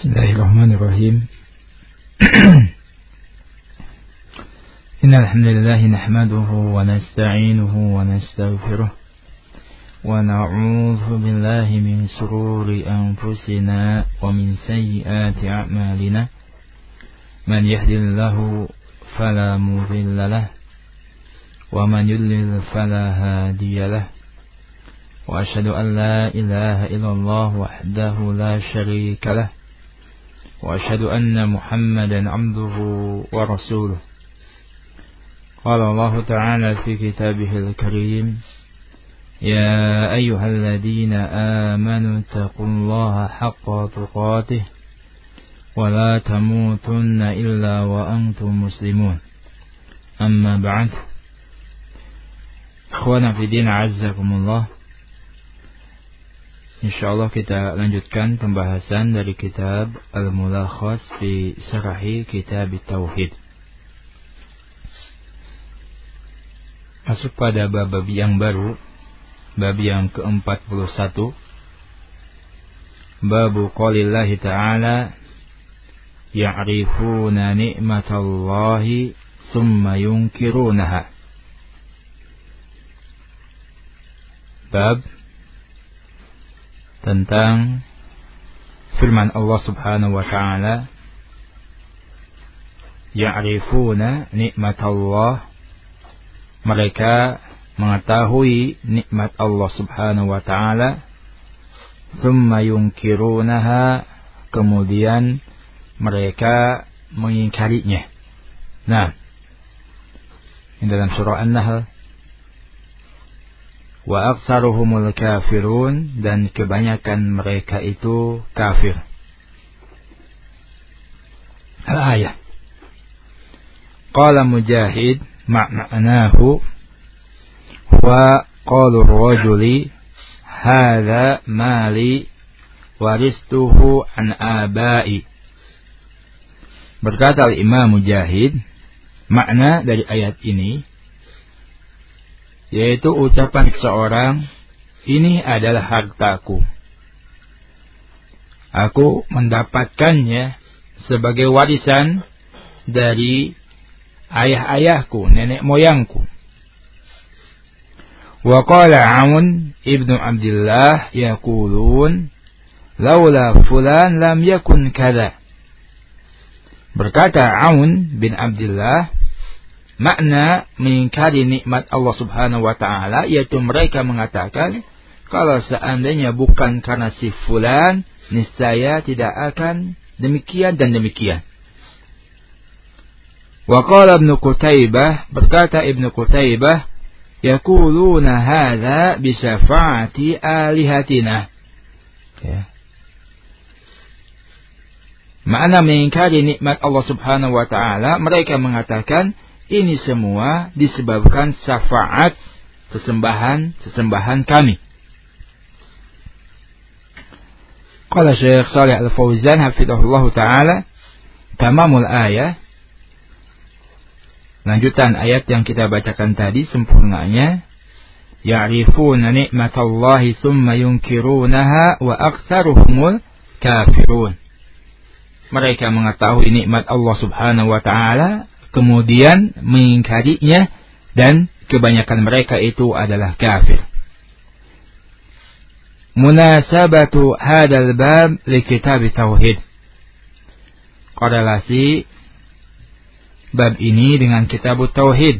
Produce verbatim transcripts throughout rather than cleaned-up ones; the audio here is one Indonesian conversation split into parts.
Bismillahirrahmanirrahim. Innal hamdalillah nahmaduhu wa nasta'inuhu wa nastaghfiruh wa na'udzu billahi min shururi anfusina wa min sayyiati a'malina. Man yahdihillahu fala mudilla lahu wa man yudlil fala hadiya lahu. Wa asyhadu an la ilaha illallah wahdahu la syarika lahu. Wa asyhadu anna Muhammadan 'abduhu wa rasuluh. Qala Allah Ta'ala fi kitabihil karim, ya ayyuhalladzina amanu taqullaha haqqa tuqatih wa la tamutunna illa wa antum muslimun. Amma ba'd. Ikhwana fi din, azzakumullah. InsyaAllah kita lanjutkan pembahasan dari kitab Al-Mulakhas fi Syarhi Kitab Tauhid. Masuk pada bab yang baru, bab yang keempat puluh satu. Babu qaulillahi ta'ala, ya'rifuna ni'matallahi summa yunkirunaha. Bab tentang firman Allah Subhanahu wa ta'ala, ya'rifuna nikmatallah, mereka mengetahui nikmat Allah Subhanahu wa ta'ala, summa yunkirunaha, kemudian mereka mengingkarinya. Nah, ini dalam surah An-Nahl. Wa aktsaruhumul kafirun, dan kebanyakan mereka itu kafir. Al-ayah. Qala Mujahid ma'nahu wa qalu ar-rajuli hadza mali waristuhu an abai. Berkata Imam Mujahid, makna dari ayat ini yaitu ucapan seorang, ini adalah hartaku, aku mendapatkannya sebagai warisan dari ayah-ayahku, nenek moyangku. Wa qala Aun ibnu Abdullah yaqulun laula fulan lam yakun kadza. Berkata Aun bin Abdullah, makna mengingkari nikmat Allah Subhanahu wa ta'ala, yaitu mereka mengatakan, kalau seandainya bukan karena si fulan, niscaya tidak akan demikian dan demikian. Wa qala Ibnu Qutaibah, berkata Ibnu Qutaibah, yaquluna hadza bi syafa'ati alihatina. Ya. Makna mengingkari nikmat Allah Subhanahu wa ta'ala, mereka mengatakan ini semua disebabkan syafaat sesembahan-sesembahan kami. Qala Syekh Shalih Al-Fauzan hafizahullah ta'ala, tamamul ayah, lanjutan ayat yang kita bacakan tadi, sempurnanya, ya'rifuna ni'matallahi summa yunkirunaha wa aktsaruhumul kafirun. Mereka mengetahui nikmat Allah Subhanahu wa ta'ala, kemudian mengingkarinya, dan kebanyakan mereka itu adalah kafir. Munasabatu hadal bab li kitab tauhid. Korelasi bab ini dengan kitab tauhid.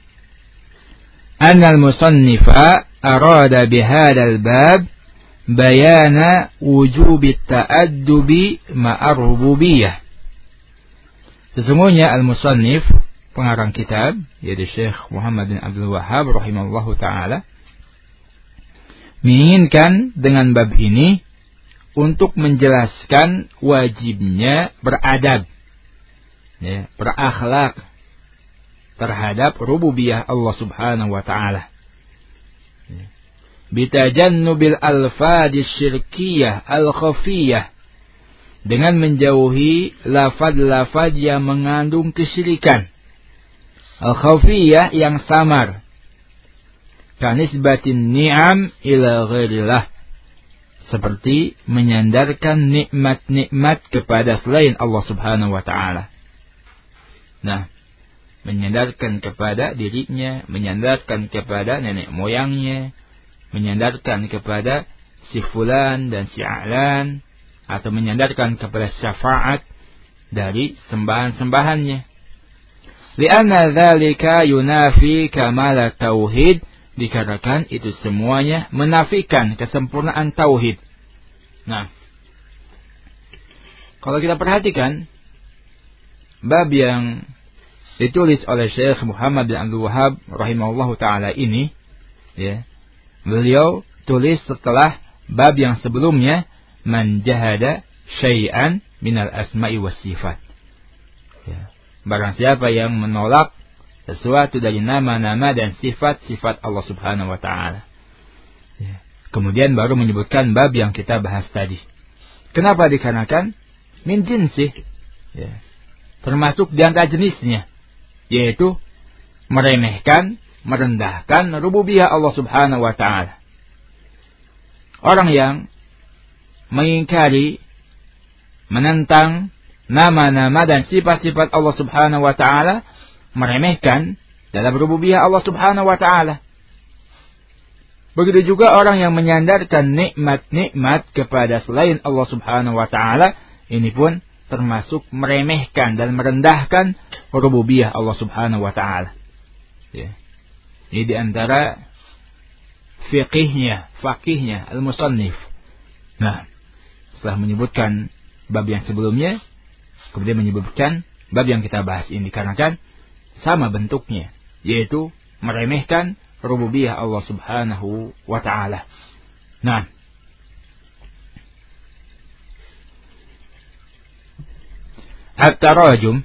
Anna al-musannifa arada bihadal bab bayana wujubi ta'addubi ma'ar rububiyah. Sesungguhnya al-musannif, pengarang kitab, yaitu Syekh Muhammad bin Abdul Wahhab rahimahullahu ta'ala, menginginkan dengan bab ini untuk menjelaskan wajibnya beradab, ya, berakhlak terhadap rububiyah Allah Subhanahu wa ta'ala, ya, bitajannubil alfadis syirkiyah al-khafiyah, dengan menjauhi lafaz-lafaz yang mengandung kesyirikan, al-khafiyah yang samar, kanisbatin ni'am ila ghairillah, seperti menyandarkan nikmat-nikmat kepada selain Allah Subhanahu wa taala. Nah, menyandarkan kepada dirinya, menyandarkan kepada nenek moyangnya, menyandarkan kepada si fulan dan si a'lan, atau menyandarkan kepada syafaat dari sembahan-sembahannya. Lianna dzalika yunafi kamal tauhid, dikarenakan itu semuanya menafikan kesempurnaan tauhid. Nah, kalau kita perhatikan bab yang ditulis oleh Syekh Muhammad bin Abdul Wahhab rahimahullahu taala ini, ya, beliau tulis setelah bab yang sebelumnya, man jahada syai'an minal asma'i was sifat. Ya, barang siapa yang menolak sesuatu dari nama-nama dan sifat-sifat Allah Subhanahu wa taala. Ya. Kemudian baru menyebutkan bab yang kita bahas tadi. Kenapa dikarenakan min jinsi, ya, termasuk di antara jenisnya, yaitu meremehkan, merendahkan rububiyah Allah Subhanahu wa taala. Orang yang mengingkari, menentang nama-nama dan sifat-sifat Allah Subhanahu wa taala, meremehkan dalam rububiyah Allah Subhanahu wa taala. Begitu juga orang yang menyandarkan nikmat-nikmat kepada selain Allah Subhanahu wa taala, ini pun termasuk meremehkan dan merendahkan rububiyah Allah Subhanahu wa taala. Ya. Ini di antara fiqihnya, faqihnya al-musannif. Nah, setelah menyebutkan bab yang sebelumnya, kemudian menyebutkan bab yang kita bahas ini, dikarenakan sama bentuknya, yaitu meremehkan rububiyah Allah Subhanahu wa taala. Nah, at-tarajum,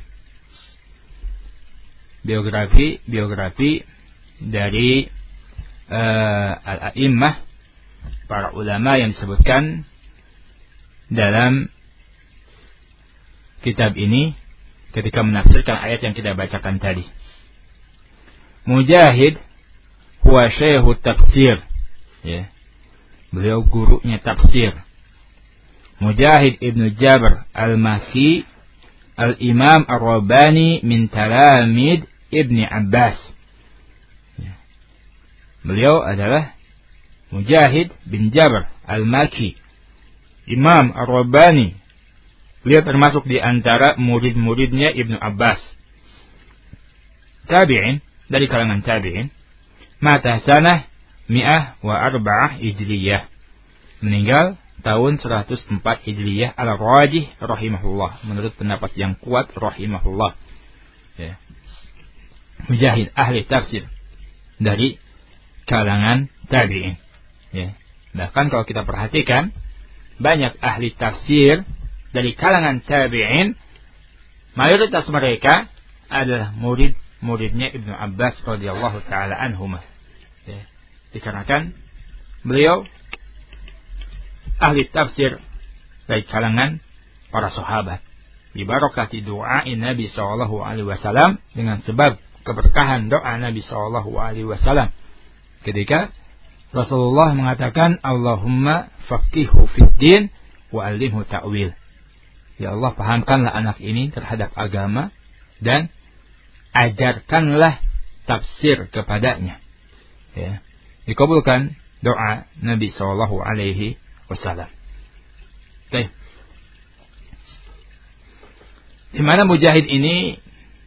biografi biografi dari uh, al-a'immah, para ulama yang disebutkan dalam kitab ini ketika menafsirkan ayat yang kita bacakan tadi. Mujahid huwa syaikhut tafsir, ya. Beliau gurunya tafsir. Mujahid ibnu Jabr al-Makki al-Imam ar-Rabbani min talamid Ibni Abbas. Ya. Beliau adalah Mujahid bin Jabr al-Makki, Imam ar-Rabbani. Beliau termasuk di antara murid-muridnya Ibnu Abbas. Tabi'in, dari kalangan tabi'in. Mata sanah mi'ah wa arba'ah hijriyah. Meninggal tahun seratus empat hijriyah ala rajih rahimahullah. Menurut pendapat yang kuat rahimahullah. Ya. Mujahid ahli tafsir dari kalangan tabi'in. Ya. Bahkan kalau kita perhatikan, banyak ahli tafsir dari kalangan tabi'in, mayoritas mereka adalah murid-muridnya Ibnu Abbas radhiyallahu taala anhuma. Ya. Dikarenakan beliau ahli tafsir dari kalangan para sahabat. Bi barakati doa Nabi sallallahu alaihi wasallam, dengan sebab keberkahan doa Nabi sallallahu alaihi wasallam ketika Rasulullah mengatakan, Allahumma faqihhu fid din wa 'allimhu ta'wil. Ya Allah, pahamkanlah anak ini terhadap agama dan ajarkanlah tafsir kepadanya. Ya. Dikabulkan doa Nabi sallallahu alaihi wasallam. Oke. Di mana Mujahid ini,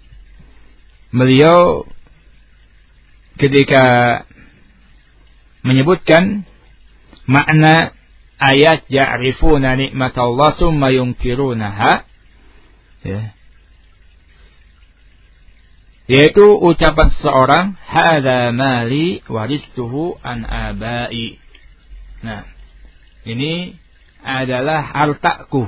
beliau ketika menyebutkan makna ayat ya'rifuna ni'matallah summa yunkirunaha, ya, yaitu ucapan seseorang, hadza mali waristuhu an abai. Nah, ini adalah hartaku,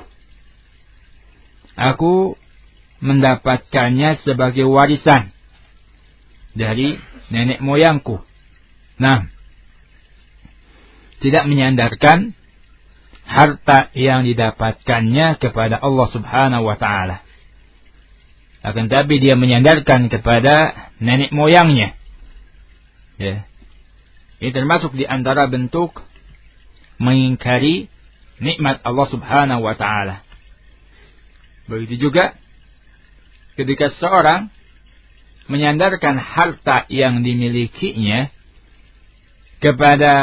aku mendapatkannya sebagai warisan dari nenek moyangku. Nah, tidak menyandarkan harta yang didapatkannya kepada Allah Subhanahu wa taala. Akan tapi dia menyandarkan kepada nenek moyangnya. Ya. Ini termasuk di antara bentuk mengingkari nikmat Allah Subhanahu wa taala. Begitu juga ketika seorang menyandarkan harta yang dimilikinya kepada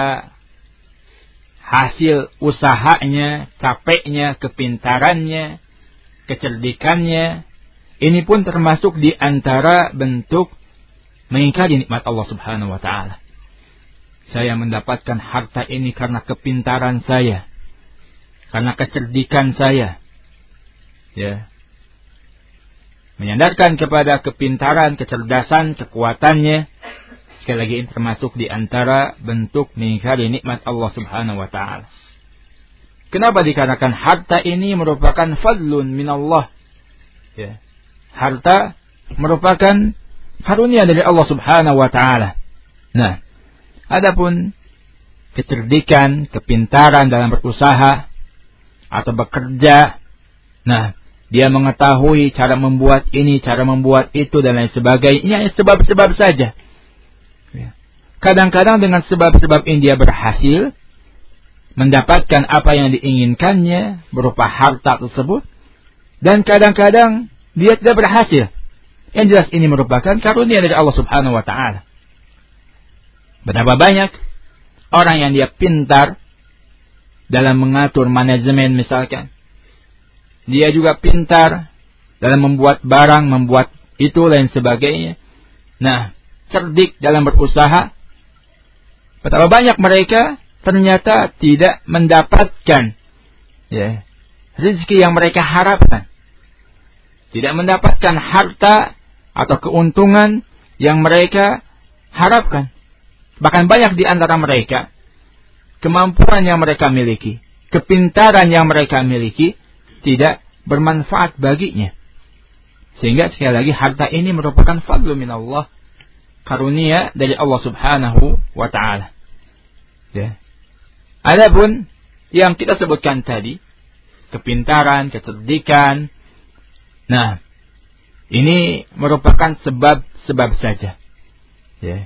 hasil usahanya, capeknya, kepintarannya, kecerdikannya, ini pun termasuk di antara bentuk mengingkari nikmat Allah Subhanahu wa taala. Saya mendapatkan harta ini karena kepintaran saya, karena kecerdikan saya. Ya. Menyandarkan kepada kepintaran, kecerdasan, kekuatannya, sekali lagi ini termasuk di antara bentuk mengingkari nikmat Allah Subhanahu wa taala. Kenapa? Dikarenakan harta ini merupakan fadlun minallah. Ya. Harta merupakan karunia dari Allah Subhanahu wa taala. Nah, adapun kecerdikan, kepintaran dalam berusaha atau bekerja, nah, dia mengetahui cara membuat ini, cara membuat itu, dan lain sebagainya. Ini hanya sebab-sebab saja. Kadang-kadang dengan sebab-sebab ini dia berhasil mendapatkan apa yang diinginkannya berupa harta tersebut. Dan kadang-kadang dia tidak berhasil. Yang jelas ini merupakan karunia dari Allah Subhanahu wa taala. Betapa banyak orang yang dia pintar dalam mengatur manajemen misalkan. Dia juga pintar dalam membuat barang, membuat itu, lain sebagainya. Nah, cerdik dalam berusaha. Betapa banyak mereka ternyata tidak mendapatkan ya, rezeki yang mereka harapkan. Tidak mendapatkan harta atau keuntungan yang mereka harapkan. Bahkan banyak di antara mereka, kemampuan yang mereka miliki, kepintaran yang mereka miliki, tidak bermanfaat baginya. Sehingga sekali lagi harta ini merupakan fadlu minallah, karunia dari Allah Subhanahu wa taala. Ya. Adapun yang kita sebutkan tadi, kepintaran, kecerdikan, nah, ini merupakan sebab-sebab saja. Ya.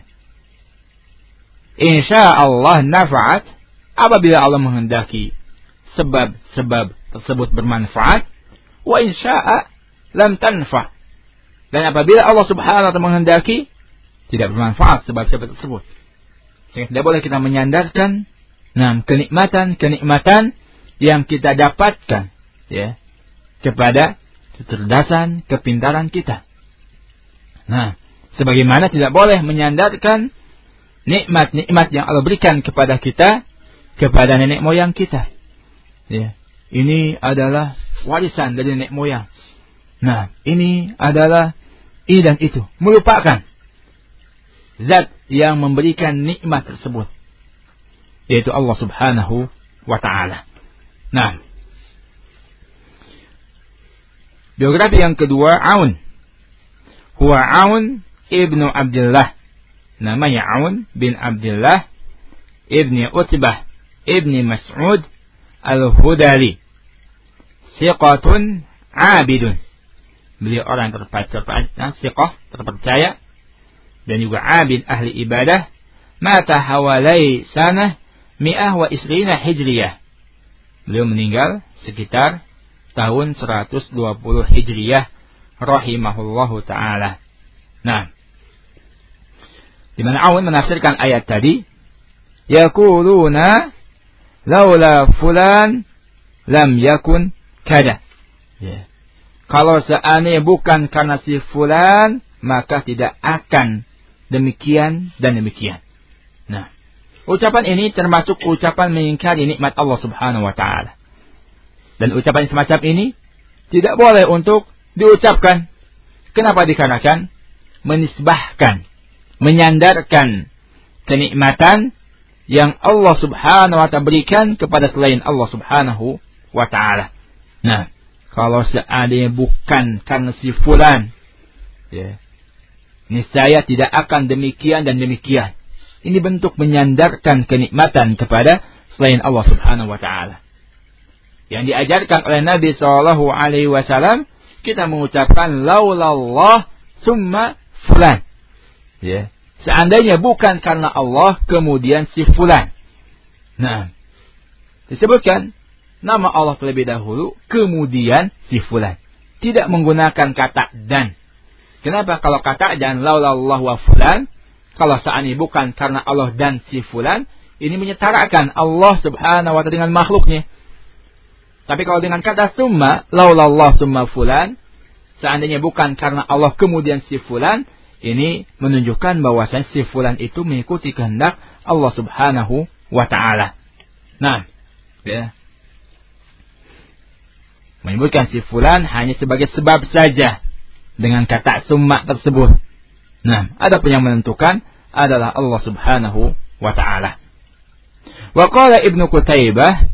Insya Allah nafa'at apabila Allah menghendaki sebab-sebab tersebut bermanfaat, wa insya'a lam tanfa'. Dan apabila Allah Subhanahu wa taala menghendaki tidak bermanfaat sebab-sebab tersebut. Sehingga tidak boleh kita menyandarkan nah kenikmatan-kenikmatan yang kita dapatkan ya kepada kecerdasan, kepintaran kita. Nah, sebagaimana tidak boleh menyandarkan nikmat-nikmat yang Allah berikan kepada kita kepada nenek moyang kita. Ya, ini adalah warisan dari nenek moyang. Nah, ini adalah ini dan itu. Melupakan zat yang memberikan nikmat tersebut, yaitu Allah Subhanahu wa ta'ala. Nah, biografi yang kedua, Aun. Huwa Aun ibnu Abdullah. Namanya Aun bin Abdullah ibni Utbah ibni Mas'ud al-Hudali. Siqatun abidun. Beliau orang yang terpercaya, siqah, terpercaya, dan juga abid, ahli ibadah. Mata hawalai sanah mi'ah wa isrina hijriyah. Beliau meninggal sekitar tahun seratus dua puluh hijriyah, rahimahullahu ta'ala. Nah, di mana Aun menafsirkan ayat tadi, yaquluna laula fulan lam yakun kada. Ya. Kalau seandainya bukan karena si fulan, maka tidak akan demikian dan demikian. Nah, ucapan ini termasuk ucapan mengingkari nikmat Allah Subhanahu wa taala. Dan ucapan semacam ini tidak boleh untuk diucapkan. Kenapa? Dikarenakan menisbahkan, menyandarkan kenikmatan yang Allah Subhanahu wa taala berikan kepada selain Allah Subhanahu wa taala. Nah, kalau seandainya bukan karena si fulan, ya, niscaya tidak akan demikian dan demikian. Ini bentuk menyandarkan kenikmatan kepada selain Allah Subhanahu wa taala. Yang diajarkan oleh Nabi sallallahu alaihi wasallam, kita mengucapkan laulallah summa fulan. Ya, seandainya bukan karena Allah kemudian si fulan. Nah, disebutkan nama Allah terlebih dahulu, kemudian si fulan. Tidak menggunakan kata dan. Kenapa? Kalau kata dan laulallah wa fulan, kalau seandainya bukan karena Allah dan si fulan, ini menyetarakan Allah subhanahu wa ta'ala dengan makhluknya. Tapi kalau dengan kata summa, laulallah summa fulan, seandainya bukan karena Allah kemudian si fulan, ini menunjukkan bahwasanya si fulan itu mengikuti kehendak Allah subhanahu wa ta'ala. Nah, ya. Menyebutkan si fulan hanya sebagai sebab saja dengan kata summa tersebut. Nah, ada pun yang menentukan adalah Allah subhanahu wa ta'ala. Wa qala Ibnu Qutaibah,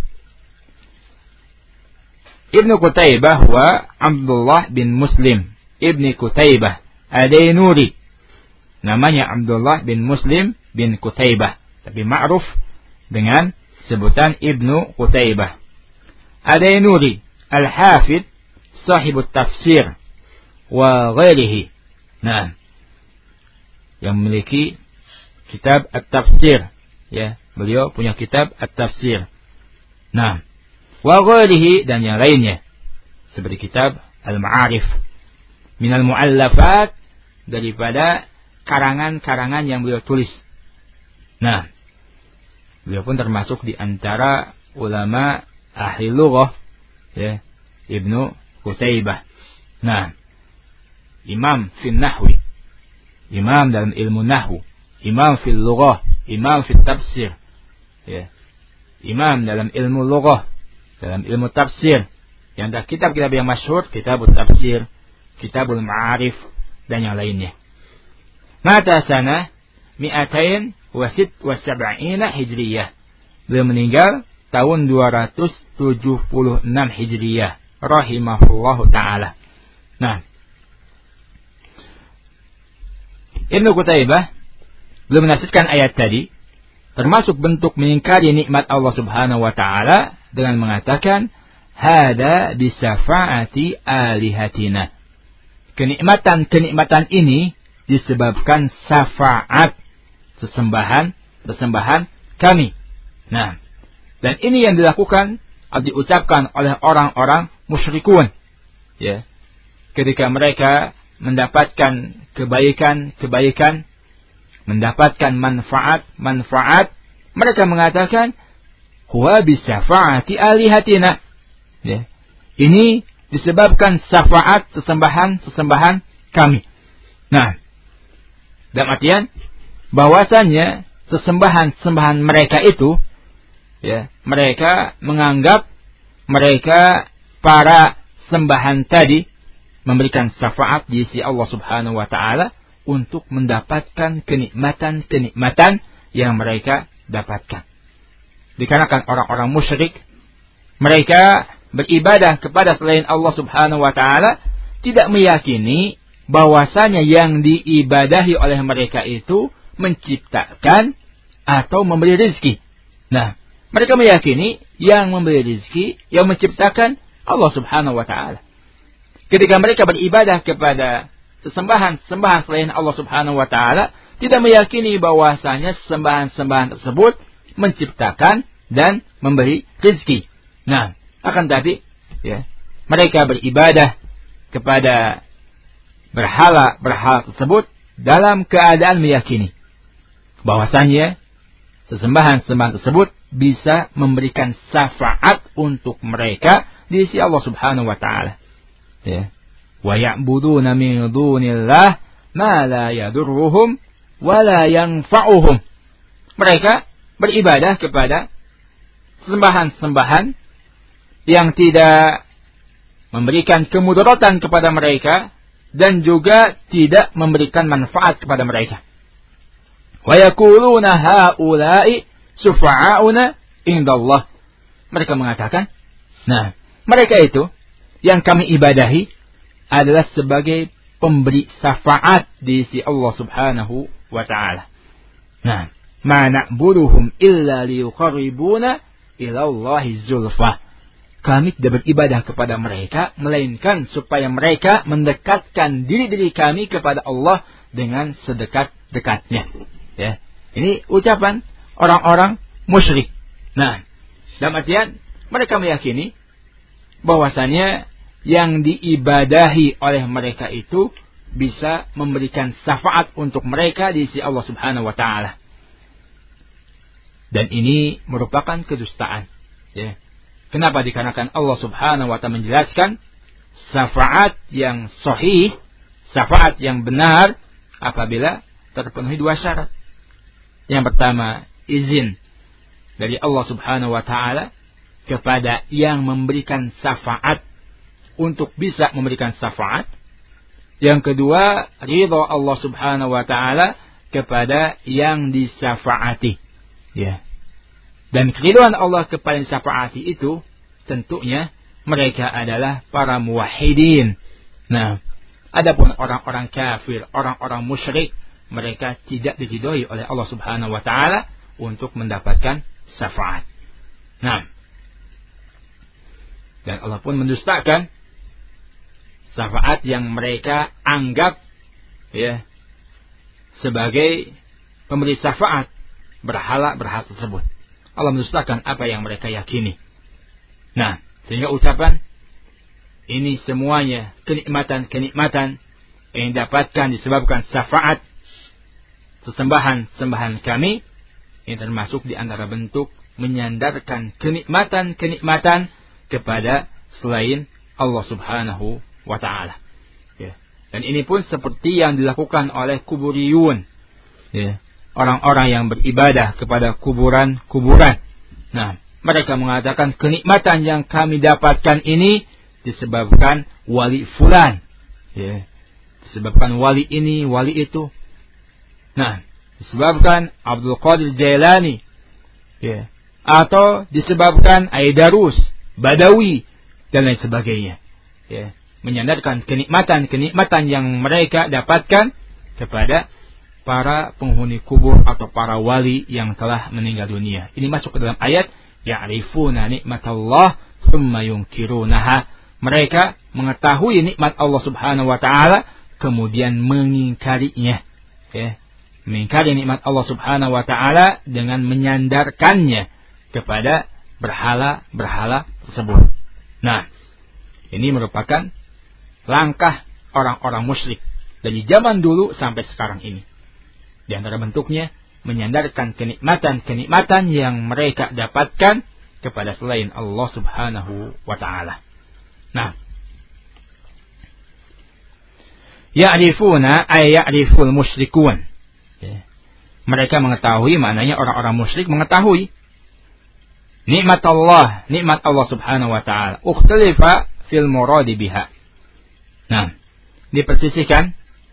Ibnu Qutaibah wa Abdullah bin Muslim Ibni Qutaibah Adainuri. Namanya Abdullah bin Muslim bin Qutaibah, tapi ma'ruf dengan sebutan Ibnu Qutaibah. Adainuri Al-Hafidh sahibut tafsir wa ghairihi. Nah, yang memiliki kitab At-Tafsir, ya, beliau punya kitab At-Tafsir. Nah, wa ghairihi dan yang lainnya seperti kitab Al-Ma'arif minal mu'allafat, daripada karangan-karangan yang beliau tulis. Nah, beliau pun termasuk di antara ulama ahli lughah, ya, Ibnu Qutaibah. Nah, imam fil nahwi, imam dalam ilmu nahwu, imam fil lughah, imam fil tafsir, ya, imam dalam ilmu lughah, dalam ilmu tafsir. Yang ada kitab-kitab yang masyhur, kitabut tafsir, kitabul ma'arif, dan yang lainnya. Mata sana mi'atain wa sit wa sab'ina hijriyah. Beliau meninggal tahun dua ratus tujuh puluh enam hijriyah, rahimahullahu ta'ala. Nah, Ibnu Qutaibah beliau menafsirkan ayat tadi, termasuk bentuk mengingkari nikmat Allah subhanahu wa ta'ala dengan mengatakan hada bisafa'ati alihatina. Kenikmatan-kenikmatan ini disebabkan syafaat, sesembahan, sesembahan kami. Nah, dan ini yang dilakukan atau diucapkan oleh orang-orang musyrikun, ya. Ketika mereka mendapatkan kebaikan-kebaikan, mendapatkan manfaat-manfaat, mereka mengatakan huwa bisyafaati alihatina. Ya. Ini disebabkan syafaat sesembahan-sesembahan kami. Nah, dalam artian bahwasannya sesembahan-sesembahan mereka itu, ya, mereka menganggap mereka para sembahan tadi memberikan syafaat di sisi Allah subhanahu wa ta'ala untuk mendapatkan kenikmatan-kenikmatan yang mereka dapatkan. Dikarenakan orang-orang musyrik, mereka beribadah kepada selain Allah subhanahu wa ta'ala, tidak meyakini bahwasanya yang diibadahi oleh mereka itu menciptakan atau memberi rezeki. Nah, mereka meyakini yang memberi rezeki, yang menciptakan Allah subhanahu wa ta'ala. Ketika mereka beribadah kepada sesembahan-sembahan selain Allah subhanahu wa ta'ala, tidak meyakini bahwasanya sembahan-sembahan tersebut menciptakan dan memberi rezeki. Nah, akan tapi, ya, mereka beribadah kepada berhala-berhala tersebut dalam keadaan meyakini bahwasanya sesembahan-sembahan tersebut bisa memberikan syafaat untuk mereka di sisi Allah subhanahu wa ta'ala. Ya. Wa ya'buduna min dunillah ma la yadurruhum wa la yanfa'uhum. Mereka beribadah kepada sembahan-sembahan yang tidak memberikan kemudaratan kepada mereka dan juga tidak memberikan manfaat kepada mereka. Wa yaquluna haula'i syufa'auna indallah. Mereka mengatakan, nah, mereka itu yang kami ibadahi adalah sebagai pemberi syafaat di sisi Allah subhanahu wa ta'ala. Nah, ma na'buduhum illa liyuqarribuna ila Allahi zulfa. Kami tidak beribadah kepada mereka melainkan supaya mereka mendekatkan diri-diri kami kepada Allah dengan sedekat-dekatnya. Ya, ini ucapan orang-orang musyrik. Nah, dalam artian Mereka meyakini bahwasanya yang diibadahi oleh mereka itu bisa memberikan syafaat untuk mereka di sisi Allah Subhanahu wa taala. Dan ini merupakan kedustaan, ya. Kenapa? Dikarenakan Allah Subhanahu wa taala menjelaskan syafaat yang sahih, syafaat yang benar apabila terpenuhi dua syarat. Yang pertama, izin dari Allah Subhanahu wa taala kepada yang memberikan syafaat untuk bisa memberikan syafaat. Yang kedua, ridha Allah Subhanahu wa taala kepada yang disyafaati. Ya. Dan keridhaan Allah kepada yang disyafaati itu tentunya mereka adalah para muwahhidin. Nah, adapun orang-orang kafir, orang-orang musyrik, mereka tidak diridhoi oleh Allah Subhanahu wa taala untuk mendapatkan syafaat. Nah, dan Allah pun mendustakan syafaat yang mereka anggap, ya, sebagai pemberi syafaat berhala-berhala tersebut. Allah mendustakan apa yang mereka yakini. Nah, sehingga ucapan ini semuanya kenikmatan-kenikmatan yang didapatkan disebabkan syafaat sesembahan-sembahan kami, ini termasuk di antara bentuk menyandarkan kenikmatan-kenikmatan kepada selain Allah Subhanahu wa ta'ala. Ya. Dan ini pun seperti yang dilakukan oleh kuburiyun, ya, orang-orang yang beribadah kepada kuburan-kuburan. Nah, mereka mengatakan kenikmatan yang kami dapatkan ini disebabkan wali fulan, ya, disebabkan wali ini, wali itu. Nah, disebabkan Abdul Qadir Jailani, ya, atau disebabkan Aidarus, Badawi, dan lain sebagainya. Ya, menyandarkan kenikmatan-kenikmatan yang mereka dapatkan kepada para penghuni kubur atau para wali yang telah meninggal dunia. Ini masuk ke dalam ayat ya'rifuna nikmatallah tsumma yunkirunaha. Mereka mengetahui nikmat Allah Subhanahu wa taala kemudian mengingkarinya. Ya, mengingkari nikmat Allah Subhanahu wa taala dengan menyandarkannya kepada berhala-berhala tersebut. Nah, ini merupakan langkah orang-orang musyrik dari zaman dulu sampai sekarang ini. Di antara bentuknya menyandarkan kenikmatan-kenikmatan yang mereka dapatkan kepada selain Allah Subhanahu wa taala. Nah, ya'rifuna ay ya'riful musyrikun. Ya. Mereka mengetahui, maknanya orang-orang musyrik mengetahui nikmat Allah, nikmat Allah Subhanahu wa taala. Ukhtalifa fil muradi biha. Nah, dipersisihkan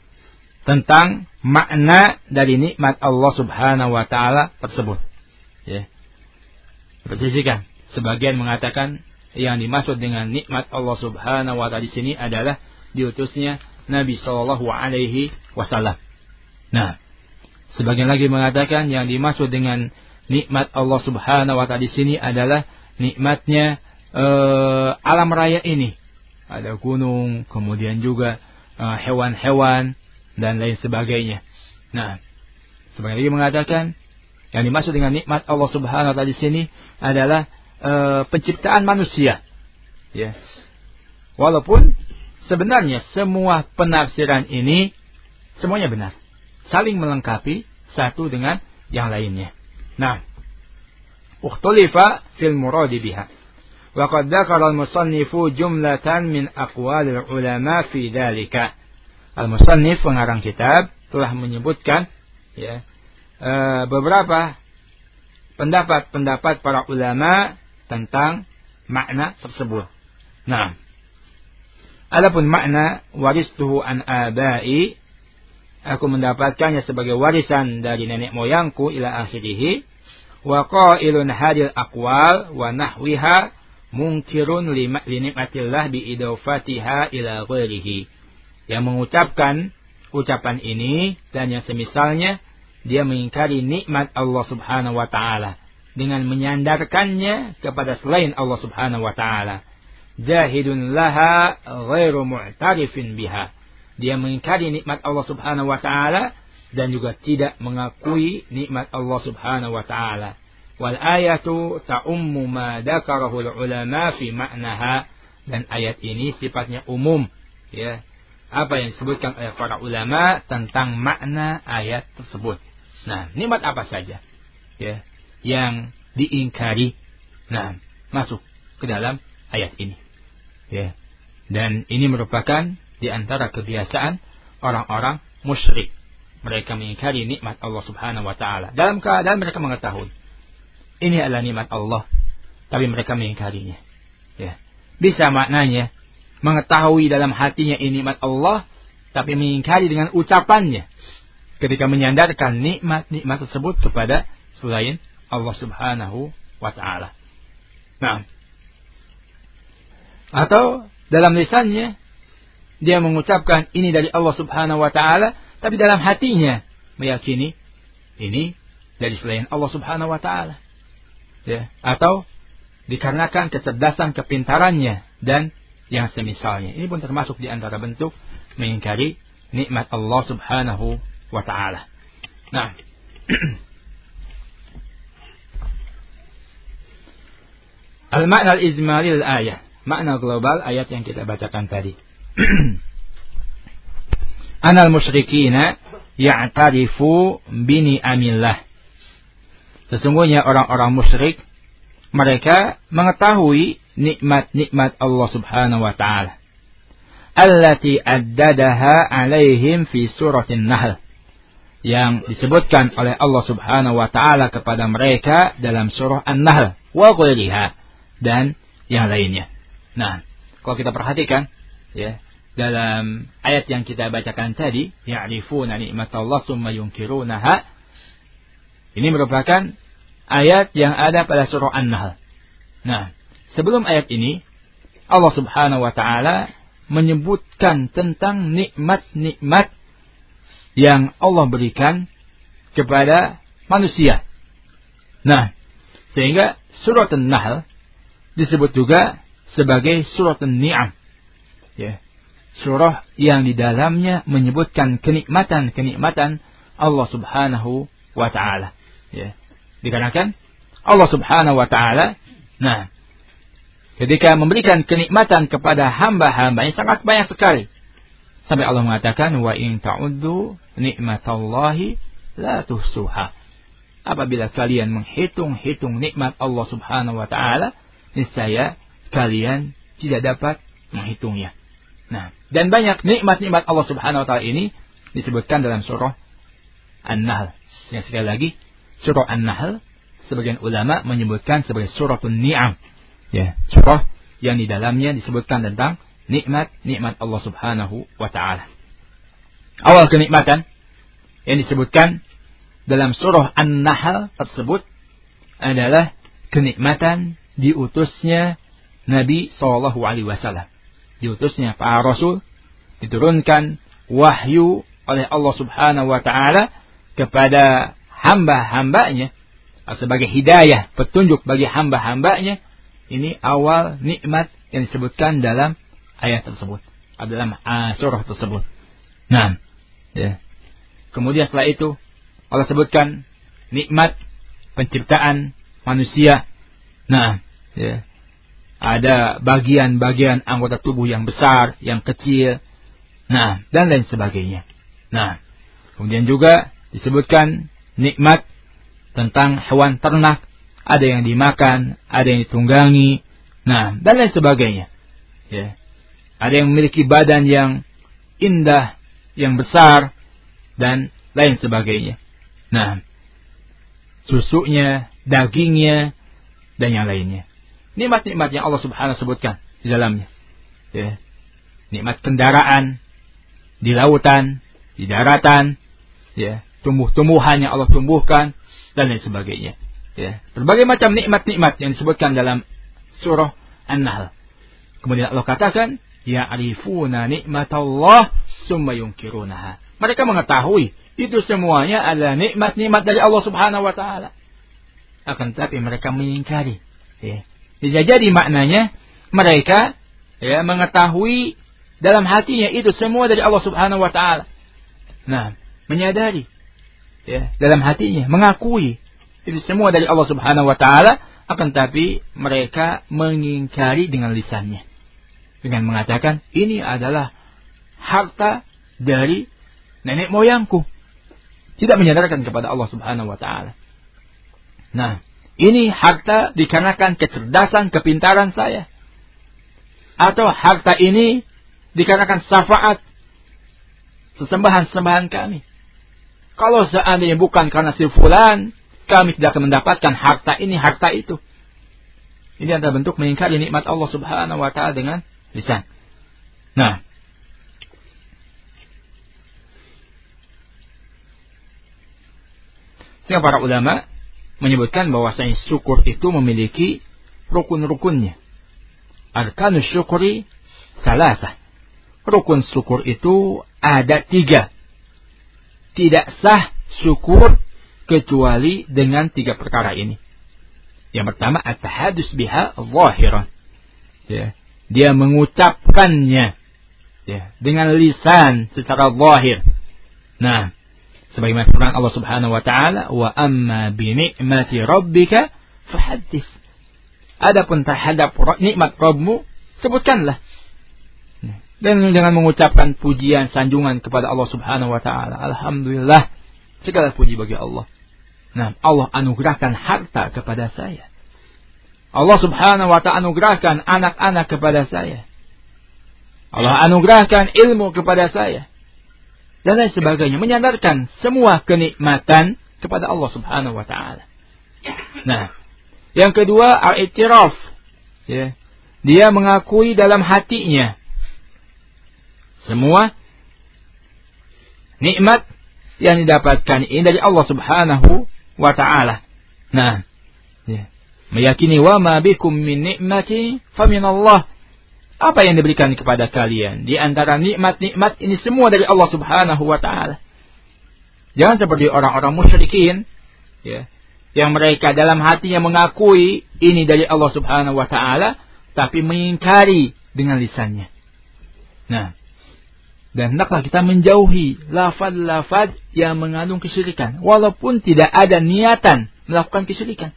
tentang makna dari nikmat Allah Subhanahu wa taala tersebut. Ya. Dipersisihkan. Sebagian mengatakan yang dimaksud dengan nikmat Allah Subhanahu wa taala di sini adalah diutusnya Nabi sallallahu alaihi wasallam. Nah, sebagian lagi mengatakan yang dimaksud dengan nikmat Allah Subhanahu wa taala di sini adalah nikmatnya uh, alam raya ini. Ada gunung, kemudian juga uh, hewan-hewan dan lain sebagainya. Nah, sebagian lagi mengatakan yang dimaksud dengan nikmat Allah Subhanahu wa taala di sini adalah uh, penciptaan manusia. Ya. Walaupun sebenarnya semua penafsiran ini semuanya benar, saling melengkapi satu dengan yang lainnya. Nah, ukhtulifa fil muradi biha. Wa qad dzakara al-musannifu jumlatan min aqwalil ulama fi dzalika. Al-musannif pengarang kitab telah menyebutkan, ya, e, beberapa pendapat-pendapat para ulama tentang makna tersebut. Nah, adapun makna waristuhu an abai, aku mendapatkannya sebagai warisan dari nenek moyangku ila akhirih, wa qailun hadil aqwal wa nahwiha munkirun li nikmatillah bi idafatiha ila ghairihi. Yang mengucapkan ucapan ini dan yang semisalnya, dia mengingkari nikmat Allah Subhanahu wa taala dengan menyandarkannya kepada selain Allah Subhanahu wa taala. Jahidun laha ghairu mu'tarifin biha. Dia mengingkari nikmat Allah Subhanahu wa taala dan juga tidak mengakui nikmat Allah Subhanahu wa taala. Wal ayatu ta'ummu ma dzakarahu ulama fi ma'naha, dan ayat ini sifatnya umum, ya. Apa yang disebutkan oleh para ulama tentang makna ayat tersebut. Nah, nikmat apa saja, ya, yang diingkari, nah, masuk ke dalam ayat ini, ya. Dan ini merupakan di antara kebiasaan orang-orang musyrik. Mereka mengingkari nikmat Allah Subhanahu wa taala dalam keadaan mereka mengetahui ini adalah nikmat Allah, tapi mereka mengingkarinya. Ya. Bisa maknanya mengetahui dalam hatinya ini nikmat Allah, tapi mengingkari dengan ucapannya ketika menyandarkan nikmat-nikmat tersebut kepada selain Allah Subhanahu wa taala. Nah, atau dalam lisannya dia mengucapkan ini dari Allah Subhanahu wa taala, tapi dalam hatinya meyakini ini dari selain Allah Subhanahu wa taala. Ya, atau dikarenakan kecerdasan kepintarannya dan yang semisalnya. Ini pun termasuk di antara bentuk mengingkari nikmat Allah Subhanahu wa taala. Nah, al-makna al-ijmali al-ayah, makna global ayat yang kita bacakan tadi. Anal musyrikina ya'tarifu bini amillah. Sesungguhnya orang-orang musyrik, mereka mengetahui nikmat-nikmat Allah Subhanahu wa taala. Allati addadaha alaihim fi suratin Nahl. Yang disebutkan oleh Allah Subhanahu wa taala kepada mereka dalam surah An-Nahl wa ghairiha, dan yang lainnya. Nah, kalau kita perhatikan, ya, dalam ayat yang kita bacakan tadi, ya'rifuna nikmatallah summa yunkirunaha, ini merupakan ayat yang ada pada surah An-Nahl. Nah, sebelum ayat ini, Allah Subhanahu wa taala menyebutkan tentang nikmat-nikmat yang Allah berikan kepada manusia. Nah, sehingga surah An-Nahl disebut juga sebagai surah An-Ni'am. Ya. Surah yang di dalamnya menyebutkan kenikmatan-kenikmatan Allah Subhanahu wa taala. Ya. Dikarenakan Allah Subhanahu wa taala, nah, ketika memberikan kenikmatan kepada hamba-hambanya sangat banyak sekali. Sampai Allah mengatakan, wa in ta'uddu nikmatallahi la tuhsuha. Apabila kalian menghitung-hitung nikmat Allah Subhanahu wa taala, niscaya kalian tidak dapat menghitungnya. Nah, dan banyak nikmat-nikmat Allah Subhanahu wa taala ini disebutkan dalam surah An-Nahl. Yang sekali lagi, surah An-Nahl sebagian ulama menyebutkan sebagai suratul Ni'am. Ya, surah yang di dalamnya disebutkan tentang nikmat-nikmat Allah Subhanahu wa taala. Awal kenikmatan yang disebutkan dalam surah An-Nahl tersebut adalah kenikmatan diutusnya Nabi sallallahu alaihi wasallam. Diutusnya para rasul, diturunkan wahyu oleh Allah Subhanahu wa taala kepada hamba-hambanya sebagai hidayah, petunjuk bagi hamba-hambanya. Ini awal nikmat yang disebutkan dalam ayat tersebut, dalam uh, surah tersebut. Nah, ya. Kemudian setelah itu Allah sebutkan nikmat penciptaan manusia. Nah, ya. Ada bagian-bagian anggota tubuh yang besar, yang kecil, nah, dan lain sebagainya. Nah, kemudian juga disebutkan nikmat tentang hewan ternak, ada yang dimakan, ada yang ditunggangi, nah, dan lain sebagainya. Ya. Ada yang memiliki badan yang indah, yang besar, dan lain sebagainya. Nah, susunya, dagingnya, dan yang lainnya. Nikmat-nikmat yang Allah Subhanahu sebutkan di dalamnya. Ya. Nikmat kendaraan di lautan, di daratan, ya, tumbuh-tumbuhan yang Allah tumbuhkan, dan lain sebagainya. Ya. Berbagai macam nikmat-nikmat yang disebutkan dalam surah An-Nahl. Kemudian Allah katakan, ya'rifuna nikmatallah summa yunkirunaha. Mereka mengetahui itu semuanya adalah nikmat-nikmat dari Allah Subhanahu wa taala. Akan tetapi mereka mengingkari. Ya. Bisa jadi maknanya mereka, ya, mengetahui dalam hatinya itu semua dari Allah Subhanahu wa taala. Nah, menyadari, ya, dalam hatinya, mengakui Itu semua dari Allah Subhanahu wa taala, akan tapi mereka mengingkari dengan lisannya. Dengan mengatakan ini adalah harta dari nenek moyangku. Tidak menyadarkan kepada Allah Subhanahu wa taala. Nah, ini harta dikarenakan kecerdasan, kepintaran saya. Atau harta ini dikarenakan syafaat sesembahan-sembahan kami. Kalau seandainya bukan karena si fulan, kami tidak akan mendapatkan harta ini, harta itu. Ini adalah bentuk mengingkari nikmat Allah Subhanahu wa taala dengan lisan. Nah, sehingga para ulama menyebutkan bahwasanya syukur itu memiliki rukun-rukunnya. Arkanus syukuri salasah. Rukun syukur itu ada tiga. Tidak sah syukur kecuali dengan tiga perkara ini. Yang pertama, at-tahadus biha zahiran. Ya, dia mengucapkannya ya, dengan lisan secara zahir. Nah, sebagaimana firman Allah Subhanahu wa taala, "Wa amma bi ni'mati rabbika fahaddits." Adapun terhadap nikmat Rabbmu, sebutkanlah. Dan dengan mengucapkan pujian, sanjungan kepada Allah Subhanahu wa taala. Alhamdulillah, segala puji bagi Allah. Nah, Allah anugerahkan harta kepada saya. Allah Subhanahu wa ta'ala anugerahkan anak-anak kepada saya. Allah anugerahkan ilmu kepada saya. Dan lain sebagainya. Menyandarkan semua kenikmatan kepada Allah Subhanahu wa ta'ala. Nah, yang kedua, al-i'tiraf. Ya. Dia mengakui dalam hatinya semua nikmat yang didapatkan ini dari Allah Subhanahu wa ta'ala. Nah, ya. Meyakini wa ma bikum min ni'mati faminallah. Apa yang diberikan kepada kalian di antara nikmat-nikmat ini semua dari Allah Subhanahu wa ta'ala. Jangan seperti orang-orang musyrikin ya, yang mereka dalam hatinya mengakui ini dari Allah Subhanahu wa ta'ala, tapi mengingkari dengan lisannya. Nah, dan hendaklah kita menjauhi lafaz-lafaz yang mengandung kesyirikan, walaupun tidak ada niatan melakukan kesyirikan.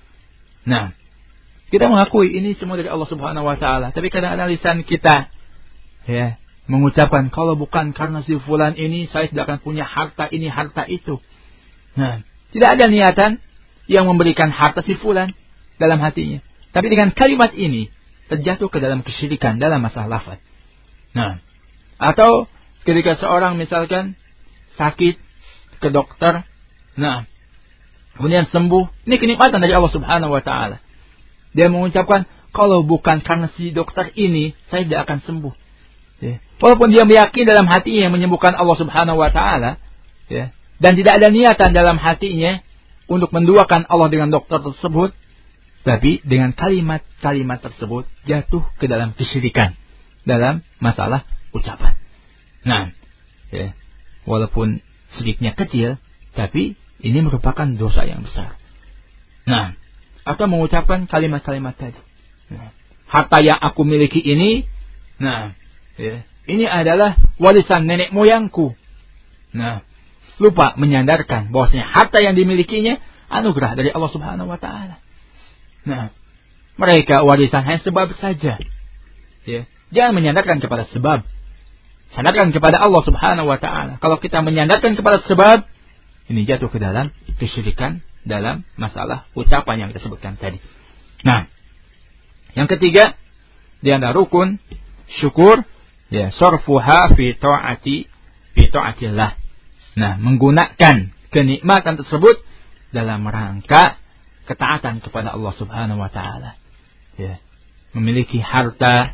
Nah, kita mengakui ini semua dari Allah Subhanahu wa taala, tapi kadang-kadang lisan kita ya mengucapkan kalau bukan karena si fulan ini saya tidak akan punya harta ini, harta itu. Nah, tidak ada niatan yang memberikan harta si fulan dalam hatinya. Tapi dengan kalimat ini terjatuh ke dalam kesyirikan dalam masalah lafaz. Nah, atau ketika seorang misalkan sakit ke dokter, nah, kemudian sembuh, ini kenikmatan dari Allah Subhanahu wa taala. Dia mengucapkan, kalau bukan karena si dokter ini, saya tidak akan sembuh. Ya. Walaupun dia meyakini dalam hatinya yang menyembuhkan Allah Subhanahu wa taala, ya, dan tidak ada niatan dalam hatinya untuk menduakan Allah dengan dokter tersebut, tapi dengan kalimat-kalimat tersebut jatuh ke dalam kesyirikan dalam masalah ucapan. Nah, ya, walaupun sedikitnya kecil, tapi ini merupakan dosa yang besar. Nah, atau mengucapkan kalimat-kalimat tadi. Nah, harta yang aku miliki ini, nah, ya, ini adalah warisan nenek moyangku. Nah, lupa menyandarkan bahwasanya harta yang dimilikinya anugerah dari Allah Subhanahu wa taala. Nah, mereka warisan hanya sebab saja. Ya, jangan menyandarkan kepada sebab. Sandarkan kepada Allah Subhanahu wa taala. Kalau kita menyandarkan kepada sebab, ini jatuh ke dalam kesyirikan dalam masalah ucapan yang kita sebutkan tadi. Nah, yang ketiga di antara rukun syukur, ya, sarfuha fi ta'ati fi ta'atillah. Nah, menggunakan kenikmatan tersebut dalam rangka ketaatan kepada Allah Subhanahu wa taala. Ya, memiliki harta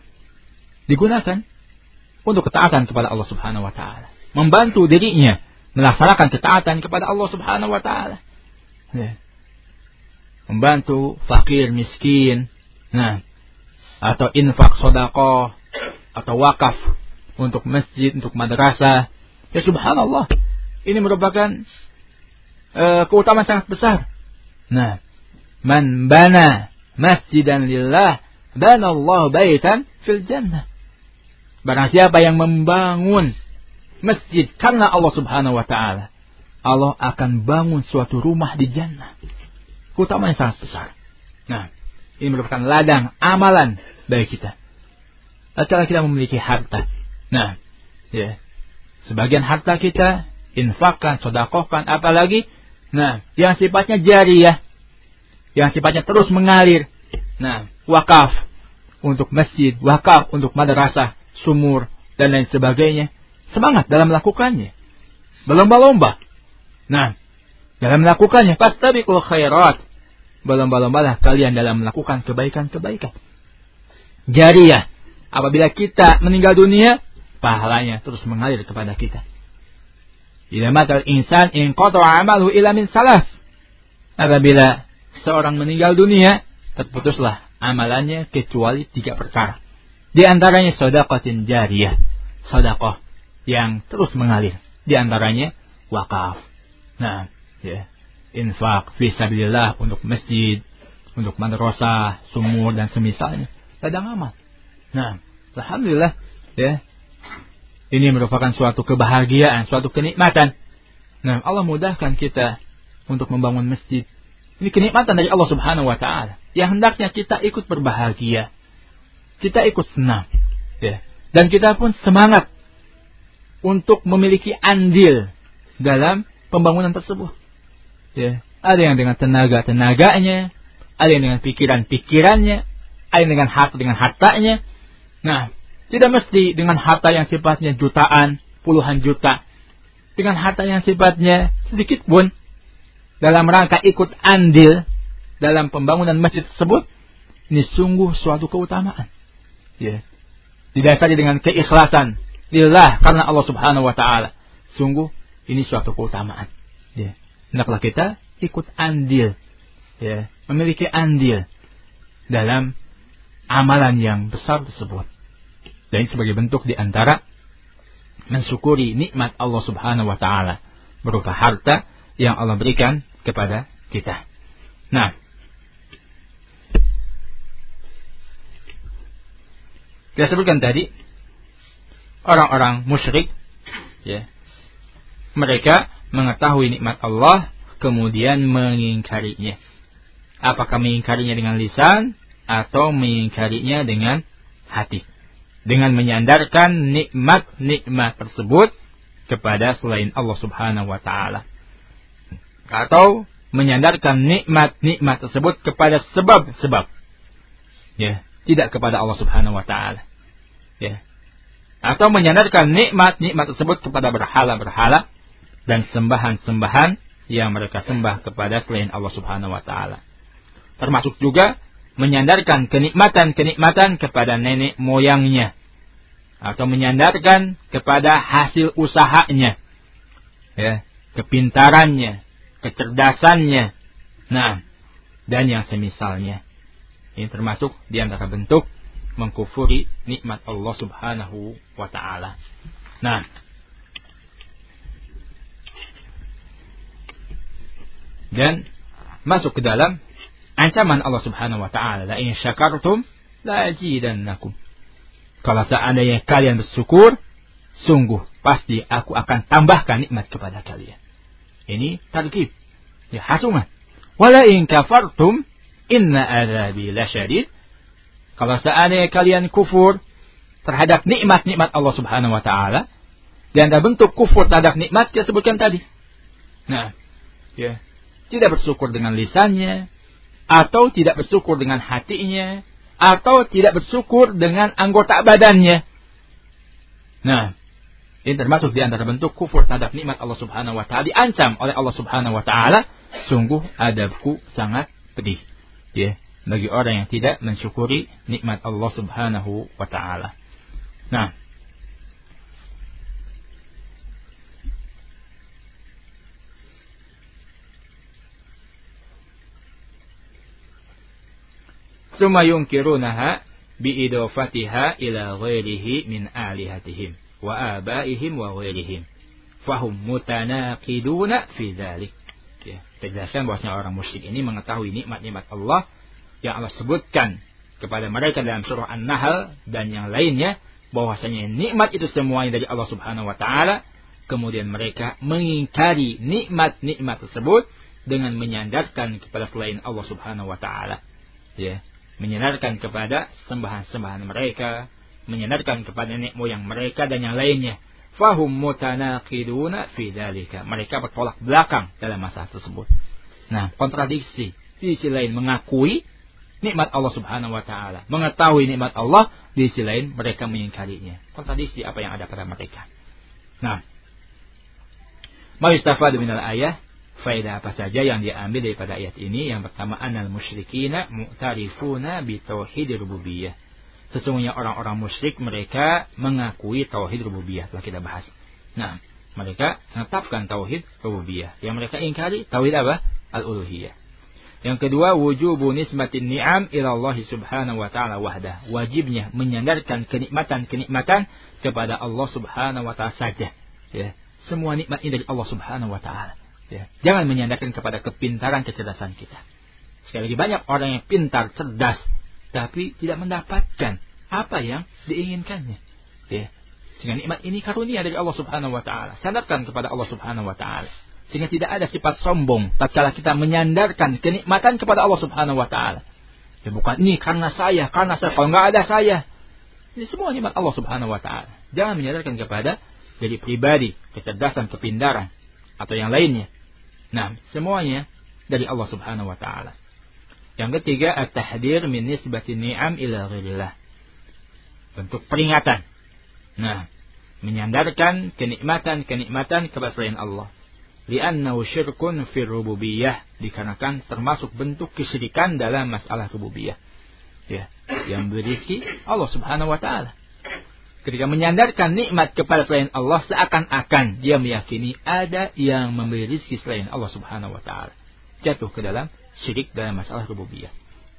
digunakan untuk ketaatan kepada Allah Subhanahu wa taala. Membantu dirinya melaksanakan ketaatan kepada Allah Subhanahu wa taala. Ya. Membantu fakir, miskin, nah, atau infak sedekah atau wakaf untuk masjid, untuk madrasah. Ya subhanallah, ini merupakan uh, keutamaan sangat besar. Nah, man bana masjidan lillah bana Allah baitan fil jannah. Barang siapa yang membangun masjid karena Allah Subhanahu wa taala, Allah akan bangun suatu rumah di jannah. Keutamaan yang sangat besar. Nah, ini merupakan ladang amalan bagi kita. Tatkala kita memiliki harta. Nah, ya, sebagian harta kita infakkan, sedekahkan, apalagi nah, yang sifatnya jariyah, yang sifatnya terus mengalir. Nah, wakaf untuk masjid, wakaf untuk madrasah, sumur dan lain sebagainya. Semangat dalam melakukannya. Berlomba-lomba. Nah, dalam melakukannya fastabiqul khairat. Berlomba-lombalah kalian dalam melakukan kebaikan-kebaikan. Jariyah. Apabila kita meninggal dunia, pahalanya terus mengalir kepada kita. Idza matal insan in qata'a amaluhu illa min salas. Apabila seorang meninggal dunia, terputuslah amalannya kecuali tiga perkara. Di antaranya sedekahtin jariyah, sedekah yang terus mengalir. Di antaranya wakaf. Nah, ya, infak fi sabilillah untuk masjid, untuk madrasah, sumur dan semisalnya. Ladang amal. Nah, alhamdulillah, ya. Ini merupakan suatu kebahagiaan, suatu kenikmatan. Nah, Allah mudahkan kita untuk membangun masjid. Ini kenikmatan dari Allah Subhanahu wa taala. Yang hendaknya kita ikut berbahagia. Kita ikut senang, ya. Dan kita pun semangat untuk memiliki andil dalam pembangunan tersebut. Ya, ada yang dengan tenaga-tenaganya, ada yang dengan pikiran-pikirannya, ada yang dengan harta dengan hartanya. Nah, tidak mesti dengan harta yang sifatnya jutaan, puluhan juta. Dengan harta yang sifatnya sedikit pun dalam rangka ikut andil dalam pembangunan masjid tersebut, ini sungguh suatu keutamaan. Ya. Didasari dengan keikhlasan lillah karena Allah Subhanahu wa taala. Sungguh ini suatu keutamaan. Ya. Hendaklah kita ikut andil, ya, memiliki andil dalam amalan yang besar tersebut. Dan sebagai bentuk di antara mensyukuri nikmat Allah Subhanahu wa taala berupa harta yang Allah berikan kepada kita. Nah, kita sebutkan tadi orang-orang musyrik, ya, mereka mengetahui nikmat Allah kemudian mengingkarinya. Apakah mengingkarinya dengan lisan atau mengingkarinya dengan hati? Dengan menyandarkan nikmat-nikmat tersebut kepada selain Allah Subhanahu wa taala. Atau menyandarkan nikmat-nikmat tersebut kepada sebab-sebab. Ya, tidak kepada Allah Subhanahu wa taala. Ya. Atau menyandarkan nikmat-nikmat tersebut kepada berhala-berhala dan sembahan-sembahan yang mereka sembah kepada selain Allah Subhanahu wa taala. Termasuk juga menyandarkan kenikmatan-kenikmatan kepada nenek moyangnya atau menyandarkan kepada hasil usahanya, ya, kepintarannya, kecerdasannya, nah, dan yang semisalnya. Ini termasuk di antara bentuk mengkufuri nikmat Allah Subhanahu wa taala. Nah, dan masuk ke dalam ancaman Allah Subhanahu wa taala, la in syakartum la azidannakum. Kalau seandainya kalian bersyukur, sungguh pasti aku akan tambahkan nikmat kepada kalian. Ini targhib, ya, hasungan. Wala in kafartum inna adzabi lasyadid. Kalau seandainya kalian kufur terhadap nikmat-nikmat Allah Subhanahu wa taala, dan ada bentuk kufur terhadap nikmat kita sebutkan tadi. Nah, ya, tidak bersyukur dengan lisannya, atau tidak bersyukur dengan hatinya, atau tidak bersyukur dengan anggota badannya. Nah, ini termasuk di antara bentuk kufur terhadap nikmat Allah Subhanahu wa taala, diancam oleh Allah Subhanahu wa taala. Sungguh adabku sangat pedih, ya, bagi orang yang tidak mensyukuri nikmat Allah Subhanahu wa taala. Nah, summa yunkirunaha biidofatiha ila ghairihi min alihatihim wa abaihim wa ghairihim fahum mutanaqiduna fi dzalik. Ya, penjelasan bahwasanya orang musyrik ini mengetahui nikmat-nikmat Allah yang Allah sebutkan kepada mereka dalam surah An-Nahl dan yang lainnya, bahwasanya nikmat itu semuanya dari Allah Subhanahu wa taala, kemudian mereka mengingkari nikmat-nikmat tersebut dengan menyandarkan kepada selain Allah Subhanahu wa taala. Ya, menyandarkan kepada sembahan-sembahan mereka, menyandarkan kepada nenek moyang mereka dan yang lainnya. Fahum mutanaqiduna fi dzalika. Mereka bertolak belakang dalam masalah tersebut. Nah, kontradiksi. Di sisi lain mengakui nikmat Allah Subhanahu wa taala, mengetahui nikmat Allah, di sisi lain mereka mengingkarinya. Kontradiksi apa yang ada pada mereka. Nah, ma yustafadu minal ayah, faedah apa saja yang diambil daripada ayat ini? Yang pertama, annal musyrikina mu'tarifuna bi tauhid rububiyah. Sesungguhnya orang-orang musyrik mereka mengakui tauhid rububiyah, telah kita bahas. Nah, mereka menetapkan tauhid rububiyah. Yang mereka ingkari tauhid apa? Al-uluhiyah. Yang kedua, wujubu nisbatin ni'am ila Allah Subhanahu wa taala wahdah. Wajibnya menyandarkan kenikmatan-kenikmatan kepada Allah Subhanahu wa taala saja. Ya, semua nikmat ini dari Allah Subhanahu wa taala. Ya, jangan menyandarkan kepada kepintaran, kecerdasan kita. Sekali lagi, banyak orang yang pintar, cerdas, tapi tidak mendapatkan apa yang diinginkannya. Ya, sehingga nikmat ini karunia dari Allah Subhanahu wa taala. Sandarkan kepada Allah Subhanahu wa taala. Sehingga tidak ada sifat sombong tatkala kita menyandarkan kenikmatan kepada Allah Subhanahu wa taala. Ya, bukan ini karena saya, karena saya, kalau enggak ada saya. Ini semua nikmat Allah Subhanahu wa taala. Jangan menyandarkan kepada diri pribadi, kecerdasan, kepintaran atau yang lainnya. Nah, semuanya dari Allah Subhanahu wa taala. Yang ketiga, at-tahdir min nisbati ni'am ila ghairillah. Bentuk peringatan. Nah, menyandarkan kenikmatan-kenikmatan kepada selain Allah. Li'annahu syirkun fi rububiyah, dikarenakan termasuk bentuk kesyirikan dalam masalah rububiyah. Ya, yang memberi rezeki Allah Subhanahu wa taala. Ketika menyandarkan nikmat kepada selain Allah, seakan-akan dia meyakini ada yang memberi rezeki selain Allah Subhanahu wa taala. Jatuh ke dalam syirik dalam masalah rububiyah.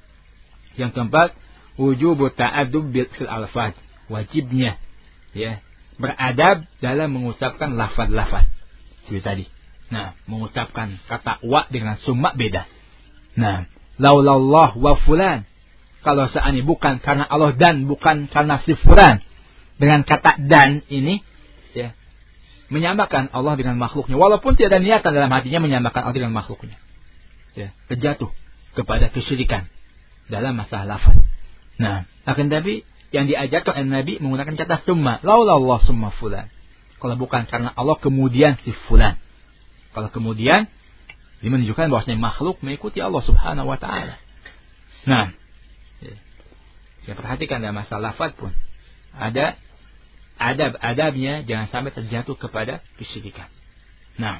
Yang keempat, wujubu ta'adub bil alfaz. Wajibnya ya, beradab dalam mengucapkan lafaz-lafaz. Seperti tadi. Nah, mengucapkan kata wa dengan summa beda. Nah, laulallah wa fulan. Kalau seandainya bukan karena Allah dan bukan karena si fulan. Dengan kata dan ini ya, menyamakan Allah dengan makhluknya, walaupun tidak ada niatan dalam hatinya menyamakan Allah dengan makhluknya. Ya, terjatuh kepada kesyirikan dalam masalah lafaz. Nah, akan tapi yang diajarkan oleh Nabi menggunakan kata summa, laulallah summa fulan. Kalau bukan karena Allah kemudian si fulan. Kalau kemudian ini menunjukkan bahwasanya makhluk mengikuti Allah Subhanahu wa taala. Nah, ya, saya perhatikan dalam masalah lafaz pun ada adab-adabnya, jangan sampai terjatuh kepada kesyirikan. Nah,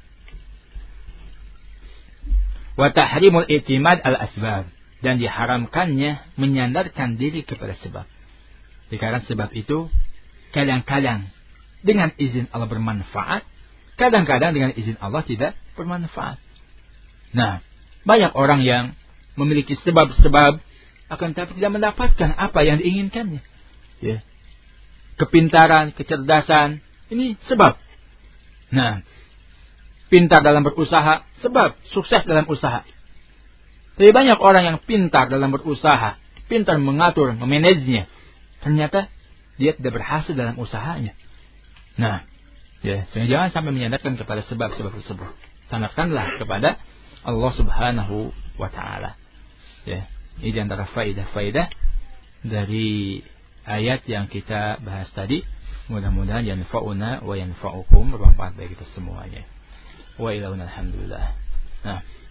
wa tahrimul i'timad al-asbab, dan diharamkannya menyandarkan diri kepada sebab. Dikarenakan sebab itu kadang-kadang dengan izin Allah bermanfaat, kadang-kadang dengan izin Allah tidak bermanfaat. Nah, banyak orang yang memiliki sebab-sebab akan tapi tidak mendapatkan apa yang diinginkannya. Ya. Kepintaran, kecerdasan, ini sebab. Nah, pintar dalam berusaha, sebab sukses dalam usaha. Tapi banyak orang yang pintar dalam berusaha, pintar mengatur, memanajenya, ternyata dia tidak berhasil dalam usahanya. Nah, ya, jangan sampai menyandarkan kepada sebab-sebab tersebut. Sandarkanlah kepada Allah Subhanahu wa taala. Ya, ini di antara faedah-faedah dari ayat yang kita bahas tadi. Mudah-mudahan yanfa'una wa yanfa'ukum, bermanfaat bagi kita semuanya. Wa ilahuna alhamdulillah. Nah,